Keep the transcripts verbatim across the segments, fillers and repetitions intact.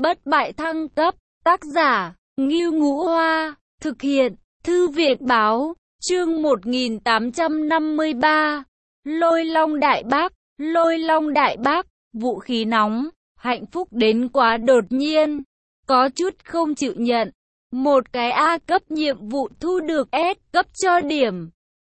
bất bại thăng cấp, tác giả, Ngưu Ngũ Hoa, thực hiện, Thư viện Báo, chương một nghìn tám trăm năm mươi ba, Lôi Long Đại Bác, Lôi Long Đại Bác, vũ khí nóng, hạnh phúc đến quá đột nhiên, có chút không chịu nhận, một cái A cấp nhiệm vụ thu được S cấp cho điểm,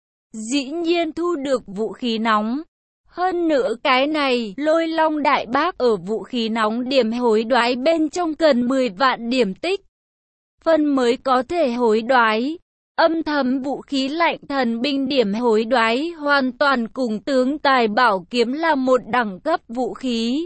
dĩ nhiên thu được vũ khí nóng. Hơn nữa cái này, Lôi Long Đại Bác ở vũ khí nóng điểm hối đoái bên trong cần mười vạn điểm tích. Phân mới có thể hối đoái. Âm thầm vũ khí lạnh thần binh điểm hối đoái hoàn toàn cùng tướng tài bảo kiếm là một đẳng cấp vũ khí.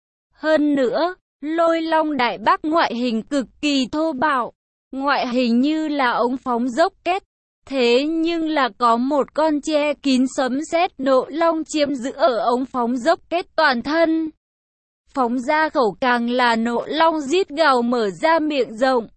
Hơn nữa, Lôi Long Đại Bác ngoại hình cực kỳ thô bạo. Ngoại hình như là ống phóng dốc kết. Thế nhưng là có một con che kín sấm sét nộ long chiếm giữ ở ống phóng dốc kết toàn thân. Phóng ra khẩu càng là nộ long rít gào mở ra miệng rộng,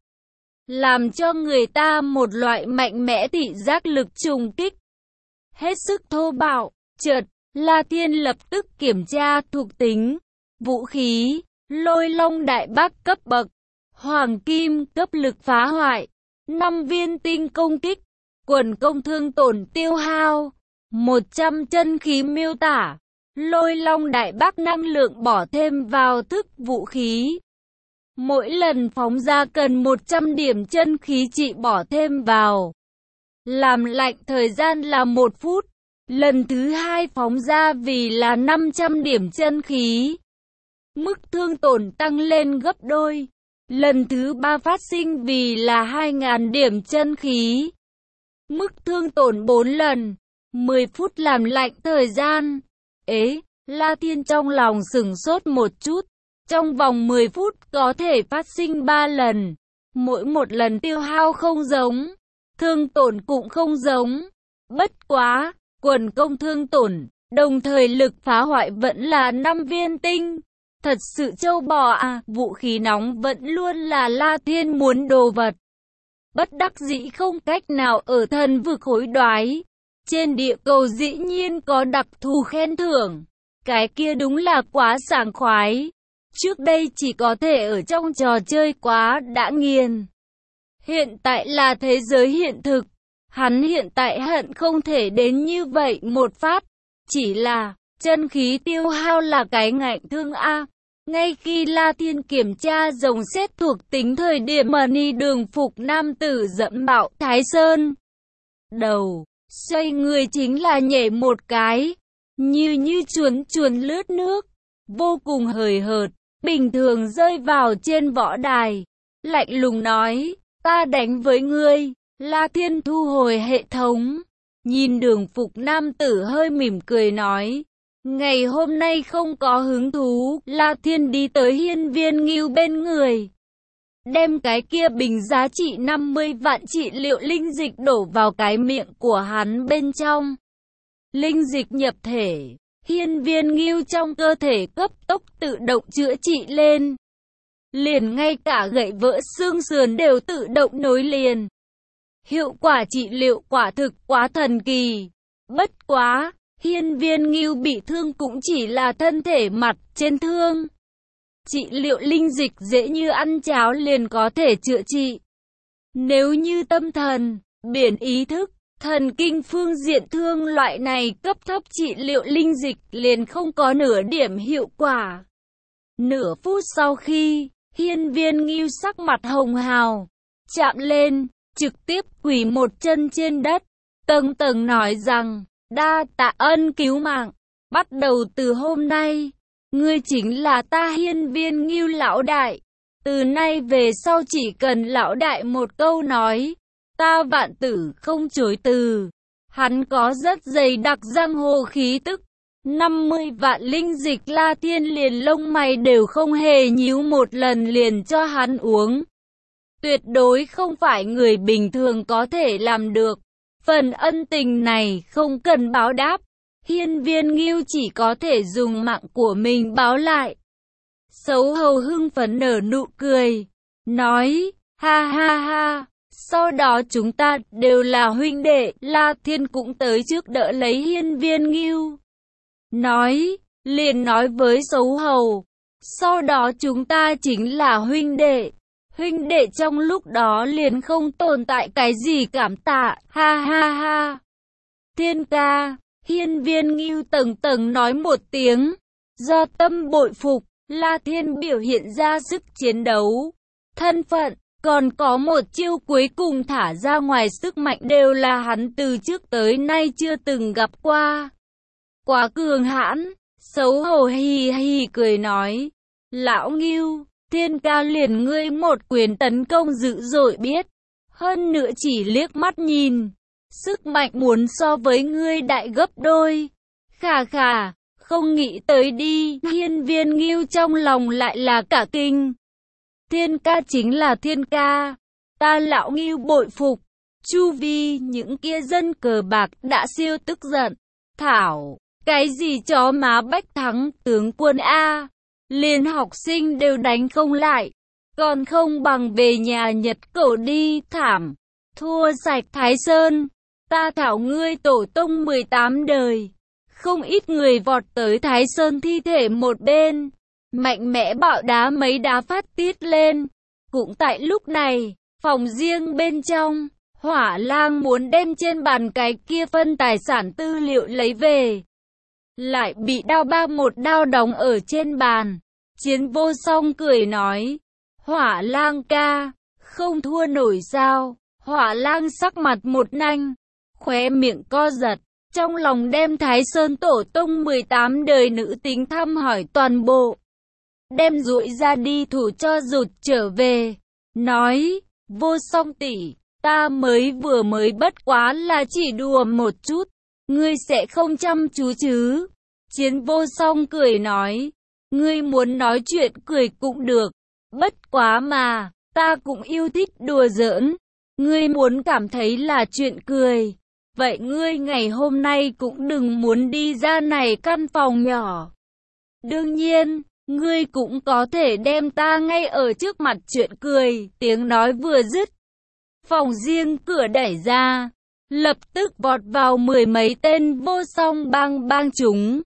làm cho người ta một loại mạnh mẽ thị giác lực trùng kích. Hết sức thô bạo, chợt, La Thiên lập tức kiểm tra thuộc tính, vũ khí, Lôi Long Đại Bác cấp bậc, Hoàng Kim cấp lực phá hoại, năm viên tinh công kích. Quần công thương tổn tiêu hao, một trăm chân khí miêu tả, Lôi Long Đại Bác năng lượng bỏ thêm vào thức vũ khí. Mỗi lần phóng ra cần một trăm điểm chân khí trị bỏ thêm vào. Làm lạnh thời gian là một phút, lần thứ hai phóng ra vì là năm trăm điểm chân khí. Mức thương tổn tăng lên gấp đôi, lần thứ ba phát sinh vì là hai nghìn điểm chân khí. Mức thương tổn bốn lần, mười phút làm lạnh thời gian. Ế, La Thiên trong lòng sửng sốt một chút. Trong vòng mười phút có thể phát sinh ba lần. Mỗi một lần tiêu hao không giống. Thương tổn cũng không giống. Bất quá, quần công thương tổn, đồng thời lực phá hoại vẫn là năm viên tinh. Thật sự châu bò à, vũ khí nóng vẫn luôn là La Thiên muốn đồ vật. Bất đắc dĩ không cách nào ở thần vực hối đoái. Trên địa cầu dĩ nhiên có đặc thù khen thưởng. Cái kia đúng là quá sảng khoái. Trước đây chỉ có thể ở trong trò chơi quá đã nghiền. Hiện tại là thế giới hiện thực. Hắn hiện tại hận không thể đến như vậy một phát. Chỉ là, chân khí tiêu hao là cái ngạnh thương A. Ngay khi La Thiên kiểm tra rồng xét thuộc tính thời điểm Mani đường phục nam tử dẫm bạo Thái Sơn. Đầu, xoay người chính là nhảy một cái, như như chuồn chuồn lướt nước, vô cùng hời hợt, bình thường rơi vào trên võ đài. Lạnh lùng nói, ta đánh với ngươi. La Thiên thu hồi hệ thống, nhìn đường phục nam tử hơi mỉm cười nói. Ngày hôm nay không có hứng thú, La Thiên đi tới Hiên Viên Ngưu bên người. Đem cái kia bình giá trị năm mươi vạn trị liệu linh dịch đổ vào cái miệng của hắn bên trong. Linh dịch nhập thể, Hiên Viên Ngưu trong cơ thể cấp tốc tự động chữa trị lên. Liền ngay cả gậy vỡ xương sườn đều tự động nối liền. Hiệu quả trị liệu quả thực quá thần kỳ. Bất quá, Hiên Viên Ngưu bị thương cũng chỉ là thân thể mặt trên thương. Trị liệu linh dịch dễ như ăn cháo liền có thể chữa trị. Nếu như tâm thần, biển ý thức, thần kinh phương diện thương loại này cấp thấp trị liệu linh dịch liền không có nửa điểm hiệu quả. Nửa phút sau khi, Hiên Viên Ngưu sắc mặt hồng hào, chạm lên, trực tiếp quỳ một chân trên đất, tầng tầng nói rằng, đa tạ ân cứu mạng, bắt đầu từ hôm nay, ngươi chính là ta Hiên Viên Ngưu lão đại. Từ nay về sau chỉ cần lão đại một câu nói, ta vạn tử không chối từ. Hắn có rất dày đặc giang hồ khí tức. năm mươi vạn linh dịch La Thiên liền lông mày đều không hề nhíu một lần liền cho hắn uống. Tuyệt đối không phải người bình thường có thể làm được. Phần ân tình này không cần báo đáp. Hiên Viên Ngưu chỉ có thể dùng mạng của mình báo lại. Sấu hầu hưng phấn nở nụ cười, nói, ha ha ha, sau đó chúng ta đều là huynh đệ. La Thiên cũng tới trước đỡ lấy Hiên Viên Ngưu. Nói, liền nói với Sấu hầu, Sau đó chúng ta chính là huynh đệ. Huynh đệ trong lúc đó liền không tồn tại cái gì cảm tạ, ha ha ha. Thiên ca, hiên viên Ngưu tầng tầng nói một tiếng. Do tâm bội phục, La Thiên biểu hiện ra sức chiến đấu, thân phận, còn có một chiêu cuối cùng thả ra ngoài sức mạnh đều là hắn từ trước tới nay chưa từng gặp qua. Quá cường hãn, xấu hổ hì hì cười nói. Lão Ngưu, Thiên ca liền ngươi một quyền tấn công dữ dội biết. Hơn nữa chỉ liếc mắt nhìn, sức mạnh muốn so với ngươi đại gấp đôi. Khà khà, không nghĩ tới đi, hiên viên Ngưu trong lòng lại là cả kinh. Thiên ca chính là thiên ca, ta lão Ngưu bội phục. Chu vi những kia dân cờ bạc đã siêu tức giận. Thảo, cái gì chó má bách thắng tướng quân A, liền học sinh đều đánh không lại, còn không bằng về nhà Nhật cổ đi. Thảm, thua sạch Thái Sơn, ta thảo ngươi tổ tông mười tám đời. Không ít người vọt tới Thái Sơn thi thể một bên, mạnh mẽ bạo đá mấy đá phát tiết lên. Cũng tại lúc này, phòng riêng bên trong, Hỏa Lang muốn đem trên bàn cái kia phân tài sản tư liệu lấy về, lại bị Đao Ba một đao đóng ở trên bàn. Chiến Vô Song cười nói, Hỏa Lang ca, không thua nổi sao? Hỏa Lang sắc mặt một nanh, khóe miệng co giật, trong lòng đem Thái Sơn tổ tông mười tám đời nữ tính thăm hỏi toàn bộ, đem duỗi ra đi thủ cho rụt trở về, nói, Vô Song tỷ, ta mới vừa mới bất quá là chỉ đùa một chút, ngươi sẽ không chăm chú chứ? Chiến Vô Song cười nói, ngươi muốn nói chuyện cười cũng được, bất quá mà, ta cũng yêu thích đùa giỡn, ngươi muốn cảm thấy là chuyện cười, vậy ngươi ngày hôm nay cũng đừng muốn đi ra này căn phòng nhỏ. Đương nhiên, ngươi cũng có thể đem ta ngay ở trước mặt chuyện cười. Tiếng nói vừa dứt, phòng riêng cửa đẩy ra, lập tức vọt vào mười mấy tên Vô Song bang bang chúng.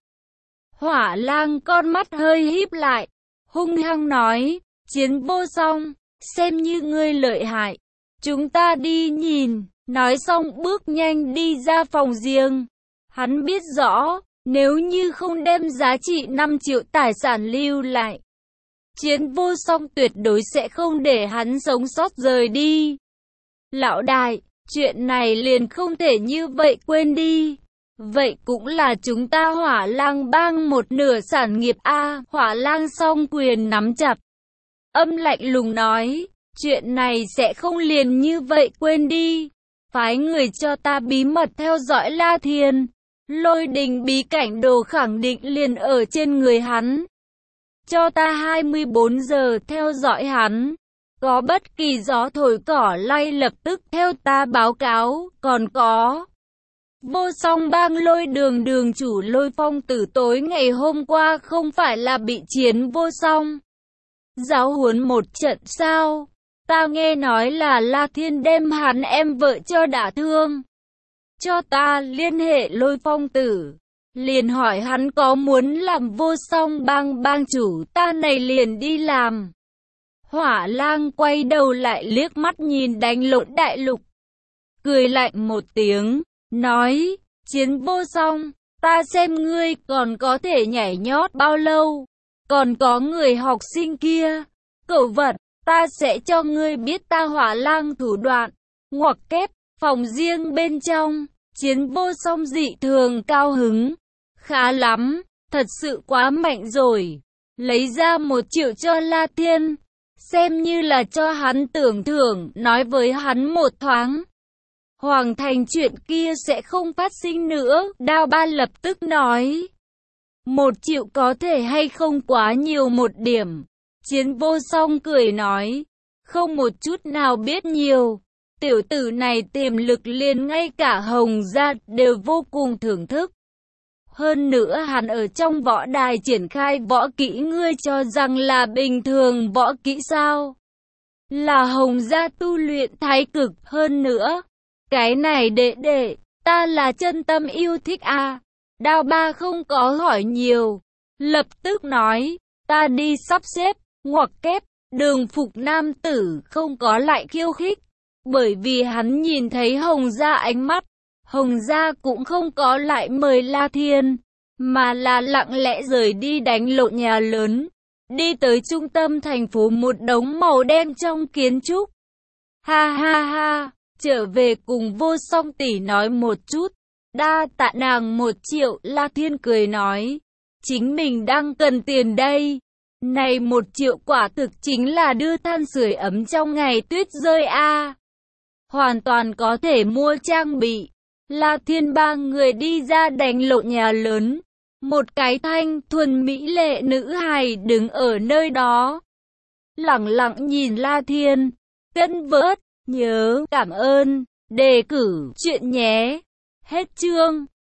Hỏa Lang con mắt hơi híp lại, hung hăng nói, Chiến Vô Song, xem như ngươi lợi hại, chúng ta đi nhìn. Nói xong bước nhanh đi ra phòng riêng. Hắn biết rõ, nếu như không đem giá trị năm triệu tài sản lưu lại, Chiến Vô Song tuyệt đối sẽ không để hắn sống sót rời đi. Lão đại, chuyện này liền không thể như vậy quên đi. Vậy cũng là chúng ta Hỏa Lang bang một nửa sản nghiệp a. Hỏa Lang song quyền nắm chặt, âm lạnh lùng nói, chuyện này sẽ không liền như vậy quên đi. Phái người cho ta bí mật theo dõi La Thiên. Lôi đình bí cảnh đồ khẳng định liền ở trên người hắn. Cho ta hai mươi bốn giờ theo dõi hắn. Có bất kỳ gió thổi cỏ lay lập tức theo ta báo cáo. Còn có, Vô Song bang Lôi đường đường chủ Lôi Phong Tử tối ngày hôm qua không phải là bị Chiến Vô Song giáo huấn một trận sao? Ta nghe nói là La Thiên đem hắn em vợ cho đả thương. Cho ta liên hệ Lôi Phong Tử, liền hỏi hắn có muốn làm Vô Song bang bang chủ, ta này liền đi làm. Hỏa Lang quay đầu lại liếc mắt nhìn đánh lộn đại lục, cười lạnh một tiếng, nói, Chiến Vô Song, ta xem ngươi còn có thể nhảy nhót bao lâu. Còn có người học sinh kia, cẩu vật, ta sẽ cho ngươi biết ta Hỏa Lang thủ đoạn. Ngoặc kép, phòng riêng bên trong, Chiến Vô Song dị thường cao hứng. Khá lắm, thật sự quá mạnh rồi. Lấy ra một triệu cho La Thiên, xem như là cho hắn tưởng thưởng, nói với hắn một thoáng. Hoàng thành chuyện kia sẽ không phát sinh nữa. Đao Ba lập tức nói, một triệu có thể hay không quá nhiều một điểm. Chiến Vô Song cười nói, không một chút nào biết nhiều. Tiểu tử này tiềm lực liền ngay cả Hồng gia đều vô cùng thưởng thức. Hơn nữa hắn ở trong võ đài triển khai võ kỹ, ngươi cho rằng là bình thường võ kỹ sao? Là Hồng gia tu luyện thái cực. Hơn nữa, cái này đệ đệ, ta là chân tâm yêu thích a. À. Đao Ba không có hỏi nhiều, lập tức nói, Ta đi sắp xếp, ngoặc kép, Đường Phục nam tử không có lại khiêu khích, bởi vì hắn nhìn thấy Hồng Gia ánh mắt. Hồng Gia cũng không có lại mời La Thiên, mà là lặng lẽ rời đi đánh lộn nhà lớn, đi tới trung tâm thành phố một đống màu đen trong kiến trúc. Ha ha ha, trở về cùng Vô Song tỷ nói một chút, đa tạ nàng một triệu. La Thiên cười nói, chính mình đang cần tiền đây. Này một triệu quả thực chính là đưa than sưởi ấm trong ngày tuyết rơi a. À. Hoàn toàn có thể mua trang bị. La Thiên ba người đi ra đánh lộn nhà lớn. Một cái thanh thuần mỹ lệ nữ hài đứng ở nơi đó, lẳng lặng nhìn La Thiên. Cân vớt, nhớ, cảm ơn, đề cử, chuyện nhé. Hết chương.